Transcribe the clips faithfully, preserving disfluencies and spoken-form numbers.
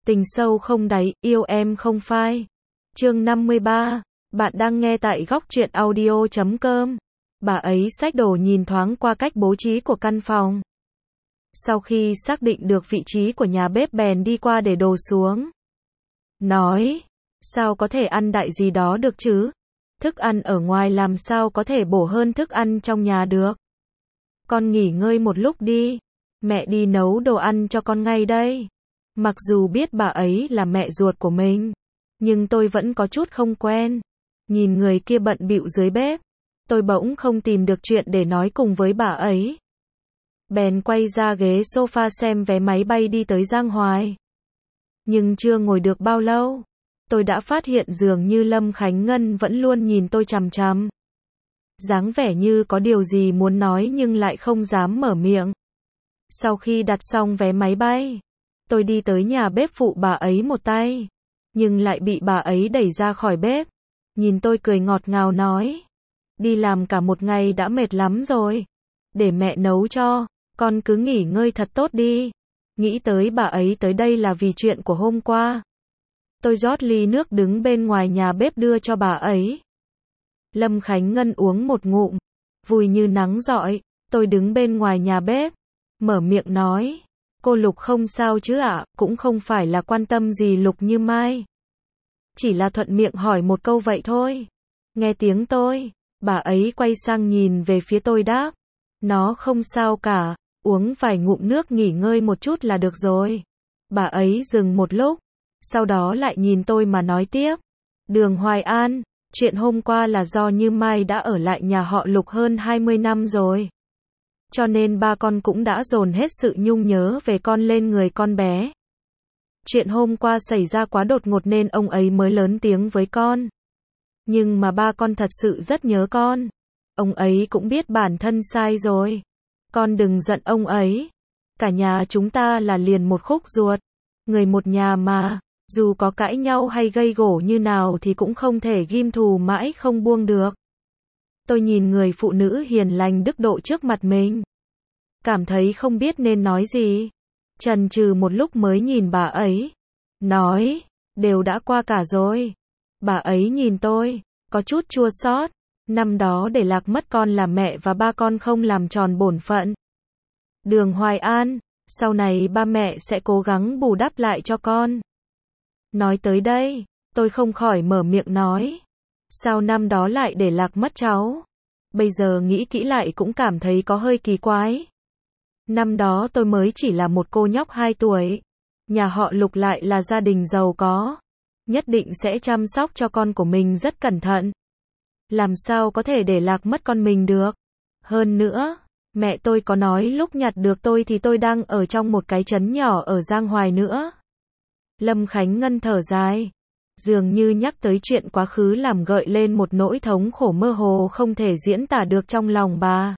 Tình sâu không đáy, yêu em không phai. Chương năm mươi ba. Bạn đang nghe tại góc truyện audio chấm com. Bà ấy xách đồ nhìn thoáng qua cách bố trí của căn phòng. Sau khi xác định được vị trí của nhà bếp bèn đi qua để đồ xuống. Nói, sao có thể ăn đại gì đó được chứ? Thức ăn ở ngoài làm sao có thể bổ hơn thức ăn trong nhà được? Con nghỉ ngơi một lúc đi. Mẹ đi nấu đồ ăn cho con ngay đây. Mặc dù biết bà ấy là mẹ ruột của mình, nhưng tôi vẫn có chút không quen. Nhìn người kia bận bịu dưới bếp, tôi bỗng không tìm được chuyện để nói cùng với bà ấy. Bèn quay ra ghế sofa xem vé máy bay đi tới Giang Hoài. Nhưng chưa ngồi được bao lâu, tôi đã phát hiện dường như Lâm Khánh Ngân vẫn luôn nhìn tôi chằm chằm. Dáng vẻ như có điều gì muốn nói nhưng lại không dám mở miệng. Sau khi đặt xong vé máy bay, tôi đi tới nhà bếp phụ bà ấy một tay, nhưng lại bị bà ấy đẩy ra khỏi bếp. Nhìn tôi cười ngọt ngào nói, đi làm cả một ngày đã mệt lắm rồi, để mẹ nấu cho, con cứ nghỉ ngơi thật tốt đi. Nghĩ tới bà ấy tới đây là vì chuyện của hôm qua. Tôi rót ly nước đứng bên ngoài nhà bếp đưa cho bà ấy. Lâm Khánh Ngân uống một ngụm, vui như nắng rọi. Tôi đứng bên ngoài nhà bếp, mở miệng nói, cô Lục không sao chứ ạ? Cũng không phải là quan tâm gì Lục Như Mai, chỉ là thuận miệng hỏi một câu vậy thôi. Nghe tiếng tôi, bà ấy quay sang nhìn về phía tôi đáp, nó không sao cả, uống vài ngụm nước nghỉ ngơi một chút là được rồi. Bà ấy dừng một lúc, sau đó lại nhìn tôi mà nói tiếp, Đường Hoài An, chuyện hôm qua là do Như Mai đã ở lại nhà họ Lục hơn hai mươi năm rồi. Cho nên ba con cũng đã dồn hết sự nhung nhớ về con lên người con bé. Chuyện hôm qua xảy ra quá đột ngột nên ông ấy mới lớn tiếng với con. Nhưng mà ba con thật sự rất nhớ con. Ông ấy cũng biết bản thân sai rồi. Con đừng giận ông ấy. Cả nhà chúng ta là liền một khúc ruột. Người một nhà mà, dù có cãi nhau hay gây gổ như nào thì cũng không thể ghim thù mãi không buông được. Tôi nhìn người phụ nữ hiền lành đức độ trước mặt mình, cảm thấy không biết nên nói gì. Chần chừ một lúc mới nhìn bà ấy, nói, đều đã qua cả rồi. Bà ấy nhìn tôi, có chút chua xót. Năm đó để lạc mất con là mẹ và ba con không làm tròn bổn phận. Đường Hoài An, sau này ba mẹ sẽ cố gắng bù đắp lại cho con. Nói tới đây, tôi không khỏi mở miệng nói, sao năm đó lại để lạc mất cháu? Bây giờ nghĩ kỹ lại cũng cảm thấy có hơi kỳ quái. Năm đó tôi mới chỉ là một cô nhóc hai tuổi. Nhà họ Lục lại là gia đình giàu có. Nhất định sẽ chăm sóc cho con của mình rất cẩn thận. Làm sao có thể để lạc mất con mình được? Hơn nữa, mẹ tôi có nói lúc nhặt được tôi thì tôi đang ở trong một cái trấn nhỏ ở Giang Hoài nữa. Lâm Khánh Ngân thở dài, dường như nhắc tới chuyện quá khứ làm gợi lên một nỗi thống khổ mơ hồ không thể diễn tả được trong lòng bà.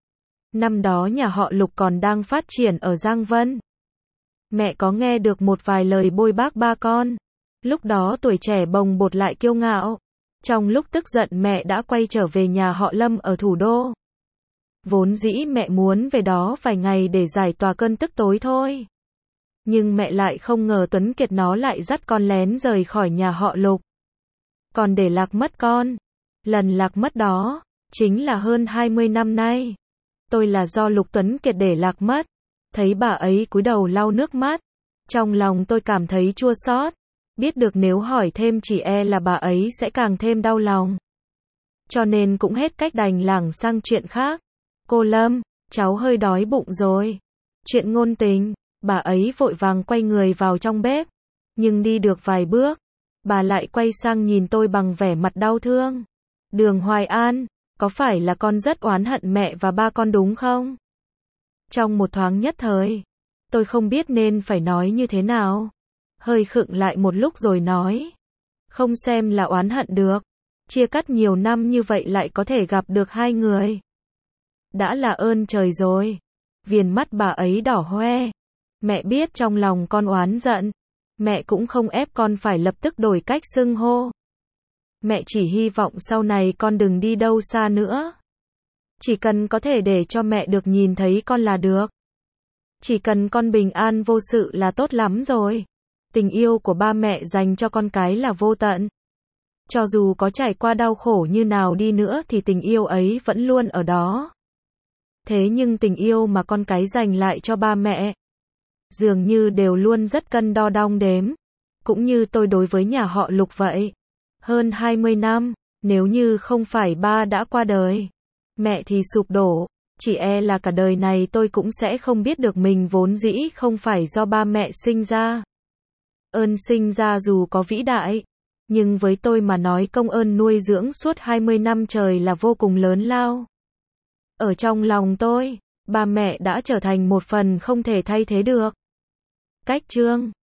Năm đó nhà họ Lục còn đang phát triển ở Giang Vân. Mẹ có nghe được một vài lời bôi bác ba con. Lúc đó tuổi trẻ bồng bột lại kiêu ngạo. Trong lúc tức giận mẹ đã quay trở về nhà họ Lâm ở thủ đô. Vốn dĩ mẹ muốn về đó vài ngày để giải tỏa cơn tức tối thôi. Nhưng mẹ lại không ngờ Tuấn Kiệt nó lại dắt con lén rời khỏi nhà họ Lục. Còn để lạc mất con. Lần lạc mất đó, chính là hơn hai mươi năm nay. Tôi là do Lục Tuấn Kiệt để lạc mất. Thấy bà ấy cúi đầu lau nước mắt. Trong lòng tôi cảm thấy chua xót. Biết được nếu hỏi thêm chỉ e là bà ấy sẽ càng thêm đau lòng. Cho nên cũng hết cách đành lảng sang chuyện khác. Cô Lâm, cháu hơi đói bụng rồi. Chuyện ngôn tình. Bà ấy vội vàng quay người vào trong bếp. Nhưng đi được vài bước, bà lại quay sang nhìn tôi bằng vẻ mặt đau thương. Đường Hoài An, có phải là con rất oán hận mẹ và ba con đúng không? Trong một thoáng nhất thời, tôi không biết nên phải nói như thế nào. Hơi khựng lại một lúc rồi nói. Không xem là oán hận được. Chia cắt nhiều năm như vậy lại có thể gặp được hai người. Đã là ơn trời rồi. Viền mắt bà ấy đỏ hoe. Mẹ biết trong lòng con oán giận. Mẹ cũng không ép con phải lập tức đổi cách xưng hô. Mẹ chỉ hy vọng sau này con đừng đi đâu xa nữa. Chỉ cần có thể để cho mẹ được nhìn thấy con là được. Chỉ cần con bình an vô sự là tốt lắm rồi. Tình yêu của ba mẹ dành cho con cái là vô tận. Cho dù có trải qua đau khổ như nào đi nữa thì tình yêu ấy vẫn luôn ở đó. Thế nhưng tình yêu mà con cái dành lại cho ba mẹ, dường như đều luôn rất cân đo đong đếm. Cũng như tôi đối với nhà họ Lục vậy. Hơn hai mươi năm, nếu như không phải ba đã qua đời, mẹ thì sụp đổ, chỉ e là cả đời này tôi cũng sẽ không biết được mình vốn dĩ không phải do ba mẹ sinh ra. Ơn sinh ra dù có vĩ đại, nhưng với tôi mà nói công ơn nuôi dưỡng suốt hai mươi năm trời là vô cùng lớn lao. Ở trong lòng tôi, ba mẹ đã trở thành một phần không thể thay thế được. Cách chương